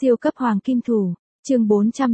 Siêu cấp hoàng kim thủ, chương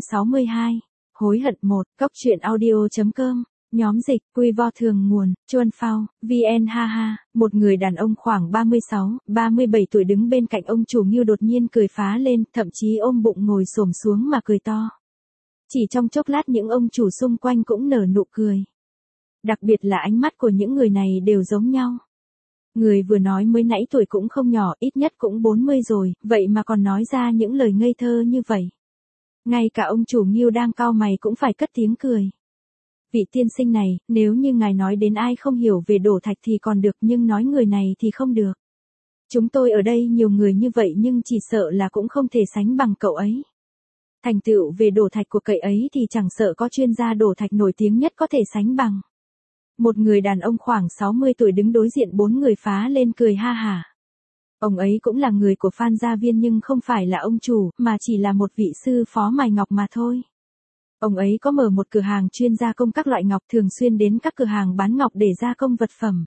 462, hối hận 1, cốc truyện audio.com, nhóm dịch, quy vo thường nguồn, Chuan Phao, VN haha, một người đàn ông khoảng 36, 37 tuổi đứng bên cạnh ông chủ Ngưu đột nhiên cười phá lên, thậm chí ôm bụng ngồi xổm xuống mà cười to. Chỉ trong chốc lát những ông chủ xung quanh cũng nở nụ cười. Đặc biệt là ánh mắt của những người này đều giống nhau. Người vừa nói mới nãy tuổi cũng không nhỏ, ít nhất cũng 40 rồi, vậy mà còn nói ra những lời ngây thơ như vậy. Ngay cả ông chủ Ngưu đang cau mày cũng phải cất tiếng cười. Vị tiên sinh này, nếu như ngài nói đến ai không hiểu về đổ thạch thì còn được, nhưng nói người này thì không được. Chúng tôi ở đây nhiều người như vậy nhưng chỉ sợ là cũng không thể sánh bằng cậu ấy. Thành tựu về đổ thạch của cậu ấy thì chẳng sợ có chuyên gia đổ thạch nổi tiếng nhất có thể sánh bằng. Một người đàn ông khoảng 60 tuổi đứng đối diện bốn người phá lên cười ha hả. Ông ấy cũng là người của Phan Gia Viên nhưng không phải là ông chủ, mà chỉ là một vị sư phó mài ngọc mà thôi. Ông ấy có mở một cửa hàng chuyên gia công các loại ngọc, thường xuyên đến các cửa hàng bán ngọc để gia công vật phẩm.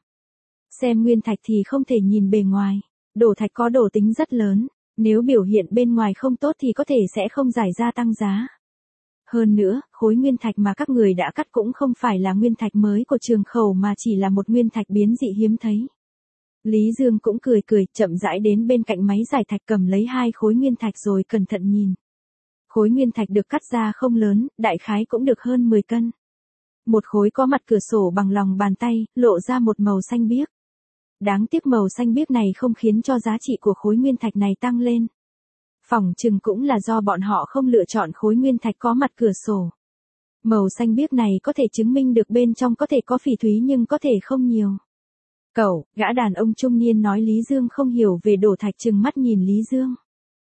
Xem nguyên thạch thì không thể nhìn bề ngoài. Đổ thạch có độ tính rất lớn, nếu biểu hiện bên ngoài không tốt thì có thể sẽ không giải ra tăng giá. Hơn nữa, khối nguyên thạch mà các người đã cắt cũng không phải là nguyên thạch mới của Trường Khẩu mà chỉ là một nguyên thạch biến dị hiếm thấy. Lý Dương cũng cười cười, chậm rãi đến bên cạnh máy giải thạch cầm lấy hai khối nguyên thạch rồi cẩn thận nhìn. Khối nguyên thạch được cắt ra không lớn, đại khái cũng được hơn 10 cân. Một khối có mặt cửa sổ bằng lòng bàn tay, lộ ra một màu xanh biếc. Đáng tiếc màu xanh biếc này không khiến cho giá trị của khối nguyên thạch này tăng lên. Phỏng chừng cũng là do bọn họ không lựa chọn khối nguyên thạch có mặt cửa sổ. Màu xanh biếc này có thể chứng minh được bên trong có thể có phỉ thúy nhưng có thể không nhiều. Cậu, gã đàn ông trung niên nói. Lý Dương không hiểu về đổ thạch trừng mắt nhìn Lý Dương.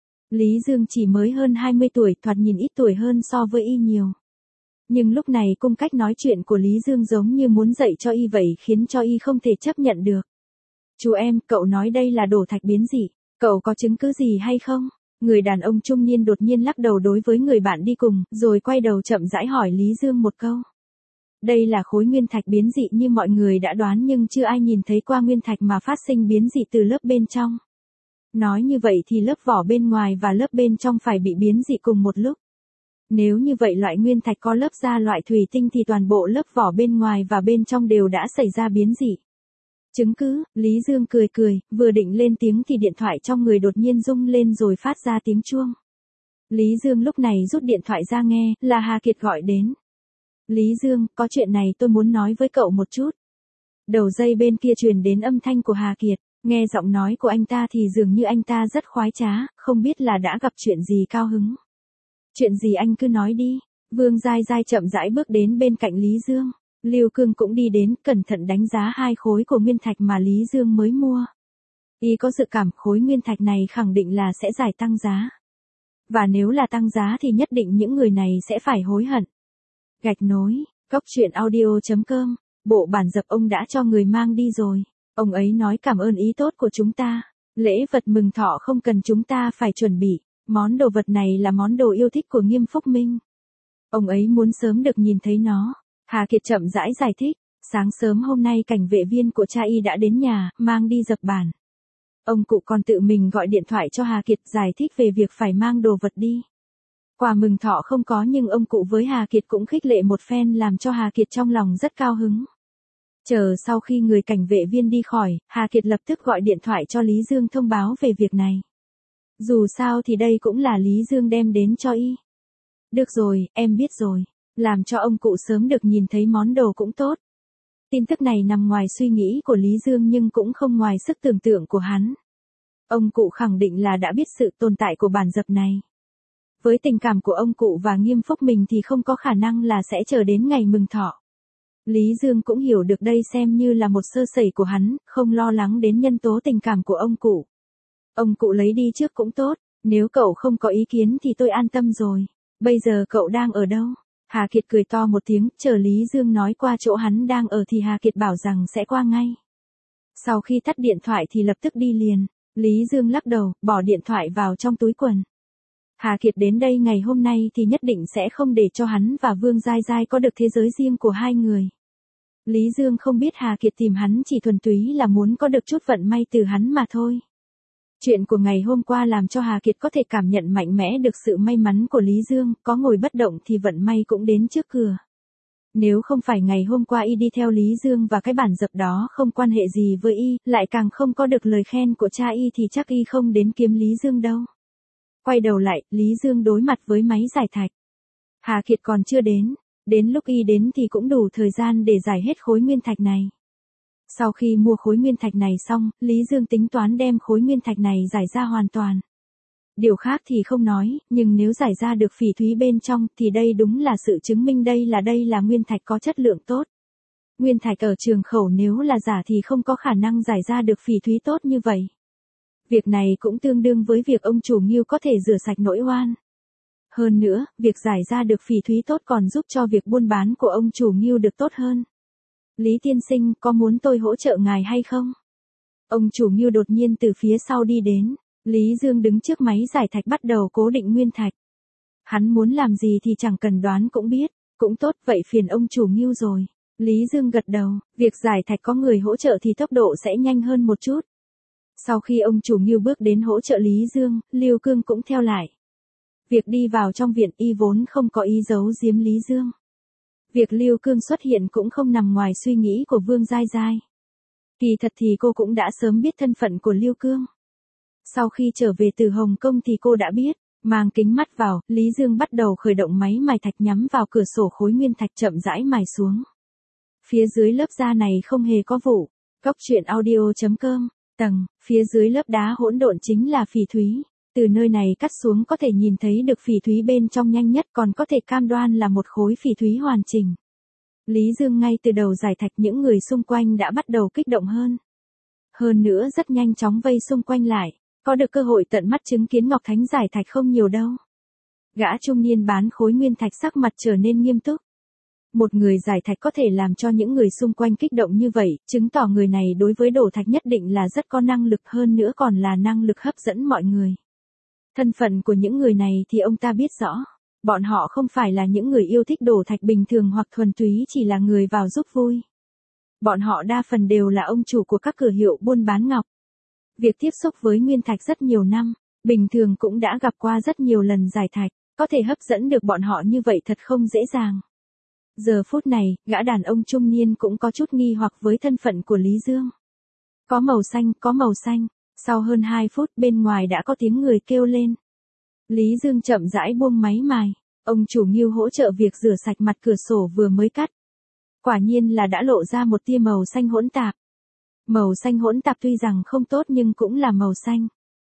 Lý Dương chỉ mới hơn 20 tuổi, thoạt nhìn ít tuổi hơn so với y nhiều. Nhưng lúc này cung cách nói chuyện của Lý Dương giống như muốn dạy cho y vậy khiến cho y không thể chấp nhận được. Chú em, cậu nói đây là đổ thạch biến dị, cậu có chứng cứ gì hay không? Người đàn ông trung niên đột nhiên lắc đầu đối với người bạn đi cùng, rồi quay đầu chậm rãi hỏi Lý Dương một câu. Đây là khối nguyên thạch biến dị như mọi người đã đoán nhưng chưa ai nhìn thấy qua nguyên thạch mà phát sinh biến dị từ lớp bên trong. Nói như vậy thì lớp vỏ bên ngoài và lớp bên trong phải bị biến dị cùng một lúc. Nếu như vậy loại nguyên thạch có lớp da loại thủy tinh thì toàn bộ lớp vỏ bên ngoài và bên trong đều đã xảy ra biến dị. Chứng cứ, Lý Dương cười cười, vừa định lên tiếng thì điện thoại trong người đột nhiên rung lên rồi phát ra tiếng chuông. Lý Dương lúc này rút điện thoại ra nghe, là Hà Kiệt gọi đến. Lý Dương, có chuyện này tôi muốn nói với cậu một chút. Đầu dây bên kia truyền đến âm thanh của Hà Kiệt, nghe giọng nói của anh ta thì dường như anh ta rất khoái trá, không biết là đã gặp chuyện gì cao hứng. Chuyện gì anh cứ nói đi. Vương Giai Giai chậm rãi bước đến bên cạnh Lý Dương. Lưu Cương cũng đi đến, cẩn thận đánh giá hai khối của nguyên thạch mà Lý Dương mới mua. Y có dự cảm khối nguyên thạch này khẳng định là sẽ giải tăng giá. Và nếu là tăng giá thì nhất định những người này sẽ phải hối hận. Gạch nối, cốc truyện audio.com, bộ bản dập ông đã cho người mang đi rồi. Ông ấy nói cảm ơn ý tốt của chúng ta. Lễ vật mừng thọ không cần chúng ta phải chuẩn bị. Món đồ vật này là món đồ yêu thích của Nghiêm Phúc Minh. Ông ấy muốn sớm được nhìn thấy nó. Hà Kiệt chậm rãi giải thích, sáng sớm hôm nay cảnh vệ viên của cha y đã đến nhà, mang đi dập bản. Ông cụ còn tự mình gọi điện thoại cho Hà Kiệt giải thích về việc phải mang đồ vật đi. Quà mừng thọ không có nhưng ông cụ với Hà Kiệt cũng khích lệ một phen làm cho Hà Kiệt trong lòng rất cao hứng. Chờ sau khi người cảnh vệ viên đi khỏi, Hà Kiệt lập tức gọi điện thoại cho Lý Dương thông báo về việc này. Dù sao thì đây cũng là Lý Dương đem đến cho y. Được rồi, em biết rồi. Làm cho ông cụ sớm được nhìn thấy món đồ cũng tốt. Tin tức này nằm ngoài suy nghĩ của Lý Dương nhưng cũng không ngoài sức tưởng tượng của hắn. Ông cụ khẳng định là đã biết sự tồn tại của bản dập này. Với tình cảm của ông cụ và Nghiêm Phúc mình thì không có khả năng là sẽ chờ đến ngày mừng thọ. Lý Dương cũng hiểu được đây xem như là một sơ sẩy của hắn, không lo lắng đến nhân tố tình cảm của ông cụ. Ông cụ lấy đi trước cũng tốt, nếu cậu không có ý kiến thì tôi an tâm rồi. Bây giờ cậu đang ở đâu? Hà Kiệt cười to một tiếng, chờ Lý Dương nói qua chỗ hắn đang ở thì Hà Kiệt bảo rằng sẽ qua ngay. Sau khi tắt điện thoại thì lập tức đi liền. Lý Dương lắc đầu, bỏ điện thoại vào trong túi quần. Hà Kiệt đến đây ngày hôm nay thì nhất định sẽ không để cho hắn và Vương Giai Giai có được thế giới riêng của hai người. Lý Dương không biết Hà Kiệt tìm hắn chỉ thuần túy là muốn có được chút vận may từ hắn mà thôi. Chuyện của ngày hôm qua làm cho Hà Kiệt có thể cảm nhận mạnh mẽ được sự may mắn của Lý Dương, có ngồi bất động thì vận may cũng đến trước cửa. Nếu không phải ngày hôm qua y đi theo Lý Dương và cái bản dập đó không quan hệ gì với y, lại càng không có được lời khen của cha y thì chắc y không đến kiếm Lý Dương đâu. Quay đầu lại, Lý Dương đối mặt với máy giải thạch. Hà Kiệt còn chưa đến lúc y đến thì cũng đủ thời gian để giải hết khối nguyên thạch này. Sau khi mua khối nguyên thạch này xong, Lý Dương tính toán đem khối nguyên thạch này giải ra hoàn toàn. Điều khác thì không nói, nhưng nếu giải ra được phỉ thúy bên trong thì đây đúng là sự chứng minh đây là nguyên thạch có chất lượng tốt. Nguyên thạch ở trường khẩu nếu là giả thì không có khả năng giải ra được phỉ thúy tốt như vậy. Việc này cũng tương đương với việc ông chủ Ngưu có thể rửa sạch nỗi oan. Hơn nữa, việc giải ra được phỉ thúy tốt còn giúp cho việc buôn bán của ông chủ Ngưu được tốt hơn. Lý tiên sinh, có muốn tôi hỗ trợ ngài hay không? Ông chủ Ngưu đột nhiên từ phía sau đi đến. Lý Dương đứng trước máy giải thạch bắt đầu cố định nguyên thạch. Hắn muốn làm gì thì chẳng cần đoán cũng biết. Cũng tốt, vậy phiền ông chủ Ngưu rồi. Lý Dương gật đầu, việc giải thạch có người hỗ trợ thì tốc độ sẽ nhanh hơn một chút. Sau khi ông chủ Ngưu bước đến hỗ trợ Lý Dương, Lưu Cương cũng theo lại. Việc đi vào trong viện y vốn không có ý giấu giếm Lý Dương. Việc Lưu Cương xuất hiện cũng không nằm ngoài suy nghĩ của Vương Giai Giai. Kỳ thật thì cô cũng đã sớm biết thân phận của Lưu Cương. Sau khi trở về từ Hồng Kông thì cô đã biết, mang kính mắt vào, Lý Dương bắt đầu khởi động máy mài thạch nhắm vào cửa sổ khối nguyên thạch chậm rãi mài xuống. Phía dưới lớp da này không hề có vụ. Cóc truyện audio.com, tầng, phía dưới lớp đá hỗn độn chính là phỉ thúy. Từ nơi này cắt xuống có thể nhìn thấy được phỉ thúy bên trong nhanh nhất, còn có thể cam đoan là một khối phỉ thúy hoàn chỉnh. Lý Dương ngay từ đầu giải thạch những người xung quanh đã bắt đầu kích động hơn. Hơn nữa rất nhanh chóng vây xung quanh lại, có được cơ hội tận mắt chứng kiến Ngọc Thánh giải thạch không nhiều đâu. Gã trung niên bán khối nguyên thạch sắc mặt trở nên nghiêm túc. Một người giải thạch có thể làm cho những người xung quanh kích động như vậy, chứng tỏ người này đối với đổ thạch nhất định là rất có năng lực, hơn nữa còn là năng lực hấp dẫn mọi người. Thân phận của những người này thì ông ta biết rõ. Bọn họ không phải là những người yêu thích đổ thạch bình thường hoặc thuần túy chỉ là người vào giúp vui. Bọn họ đa phần đều là ông chủ của các cửa hiệu buôn bán ngọc. Việc tiếp xúc với nguyên thạch rất nhiều năm, bình thường cũng đã gặp qua rất nhiều lần giải thạch, có thể hấp dẫn được bọn họ như vậy thật không dễ dàng. Giờ phút này, gã đàn ông trung niên cũng có chút nghi hoặc với thân phận của Lý Dương. Có màu xanh, có màu xanh. Sau hơn 2 phút bên ngoài đã có tiếng người kêu lên. Lý Dương chậm rãi buông máy mài. Ông chủ Ngưu hỗ trợ việc rửa sạch mặt cửa sổ vừa mới cắt. Quả nhiên là đã lộ ra một tia màu xanh hỗn tạp. Màu xanh hỗn tạp tuy rằng không tốt nhưng cũng là màu xanh.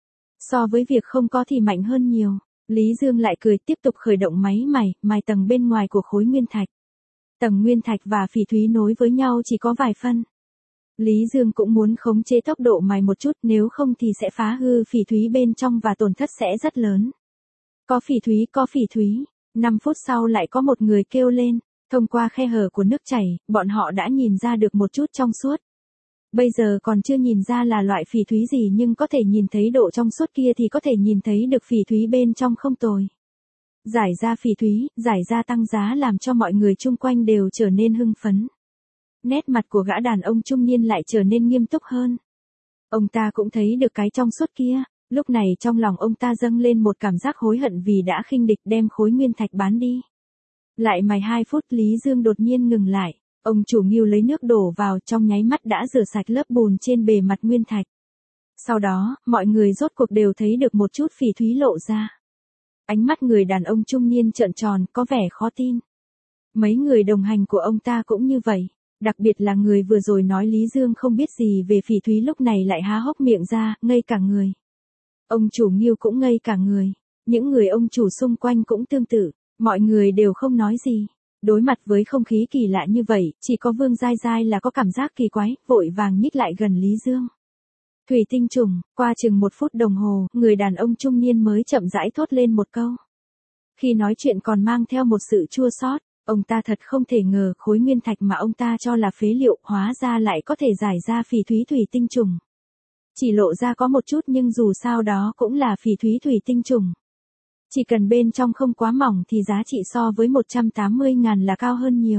So với việc không có thì mạnh hơn nhiều. Lý Dương lại cười tiếp tục khởi động máy mài tầng bên ngoài của khối nguyên thạch. Tầng nguyên thạch và phỉ thúy nối với nhau chỉ có vài phân. Lý Dương cũng muốn khống chế tốc độ mài một chút, nếu không thì sẽ phá hư phỉ thúy bên trong và tổn thất sẽ rất lớn. Có phỉ thúy, có phỉ thúy. 5 phút sau lại có một người kêu lên, thông qua khe hở của nước chảy, bọn họ đã nhìn ra được một chút trong suốt. Bây giờ còn chưa nhìn ra là loại phỉ thúy gì nhưng có thể nhìn thấy độ trong suốt kia thì có thể nhìn thấy được phỉ thúy bên trong không tồi. Giải ra phỉ thúy, giải ra tăng giá làm cho mọi người chung quanh đều trở nên hưng phấn. Nét mặt của gã đàn ông trung niên lại trở nên nghiêm túc hơn. Ông ta cũng thấy được cái trong suốt kia, lúc này trong lòng ông ta dâng lên một cảm giác hối hận vì đã khinh địch đem khối nguyên thạch bán đi. Lại mài 2 phút Lý Dương đột nhiên ngừng lại, ông chủ Ngưu lấy nước đổ vào trong nháy mắt đã rửa sạch lớp bùn trên bề mặt nguyên thạch. Sau đó, mọi người rốt cuộc đều thấy được một chút phỉ thúy lộ ra. Ánh mắt người đàn ông trung niên trợn tròn có vẻ khó tin. Mấy người đồng hành của ông ta cũng như vậy. Đặc biệt là người vừa rồi nói Lý Dương không biết gì về phỉ thúy lúc này lại há hốc miệng ra, ngây cả người. Ông chủ Ngưu cũng ngây cả người. Những người ông chủ xung quanh cũng tương tự. Mọi người đều không nói gì. Đối mặt với không khí kỳ lạ như vậy, chỉ có Vương Giai Giai là có cảm giác kỳ quái, vội vàng nhích lại gần Lý Dương. Thủy tinh trùng, qua chừng 1 phút đồng hồ, người đàn ông trung niên mới chậm rãi thốt lên một câu. Khi nói chuyện còn mang theo một sự chua xót. Ông ta thật không thể ngờ khối nguyên thạch mà ông ta cho là phế liệu hóa ra lại có thể giải ra phỉ thúy thủy tinh trùng. Chỉ lộ ra có một chút nhưng dù sao đó cũng là phỉ thúy thủy tinh trùng. Chỉ cần bên trong không quá mỏng thì giá trị so với 180.000 là cao hơn nhiều.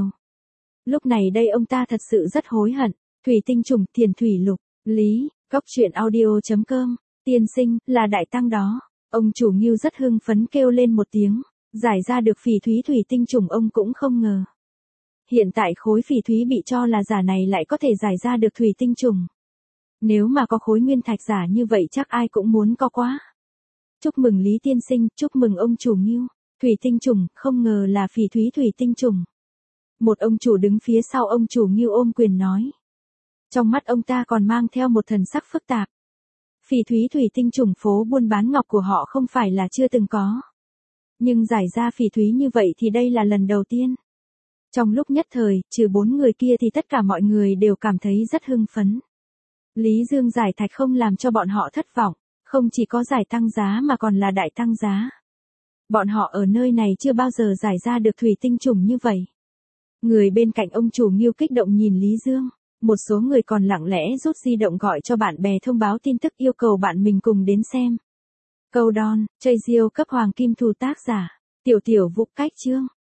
Lúc này đây ông ta thật sự rất hối hận. Thủy tinh trùng, tiền thủy lục, Lý, cóc truyện audio.com, Tiên sinh, là đại tăng đó. Ông chủ Ngưu rất hưng phấn kêu lên một tiếng, giải ra được phỉ thúy thủy tinh trùng ông cũng không ngờ. Hiện tại khối phỉ thúy bị cho là giả này lại có thể giải ra được thủy tinh trùng. Nếu mà có khối nguyên thạch giả như vậy chắc ai cũng muốn có quá. Chúc mừng Lý tiên sinh, chúc mừng ông chủ Ngưu. Thủy tinh trùng, không ngờ là phỉ thúy thủy tinh trùng. Một ông chủ đứng phía sau ông chủ Ngưu ôm quyền nói. Trong mắt ông ta còn mang theo một thần sắc phức tạp. Phỉ thúy thủy tinh trùng phố buôn bán ngọc của họ không phải là chưa từng có. Nhưng giải ra phỉ thúy như vậy thì đây là lần đầu tiên. Trong lúc nhất thời, trừ 4 người kia thì tất cả mọi người đều cảm thấy rất hưng phấn. Lý Dương giải thạch không làm cho bọn họ thất vọng, không chỉ có giải tăng giá mà còn là đại tăng giá. Bọn họ ở nơi này chưa bao giờ giải ra được thủy tinh trùng như vậy. Người bên cạnh ông chủ Ngưu kích động nhìn Lý Dương, một số người còn lặng lẽ rút di động gọi cho bạn bè thông báo tin tức yêu cầu bạn mình cùng đến xem. Câu đon, chơi diêu cấp hoàng kim thù tác giả, tiểu tiểu vũ cách chương.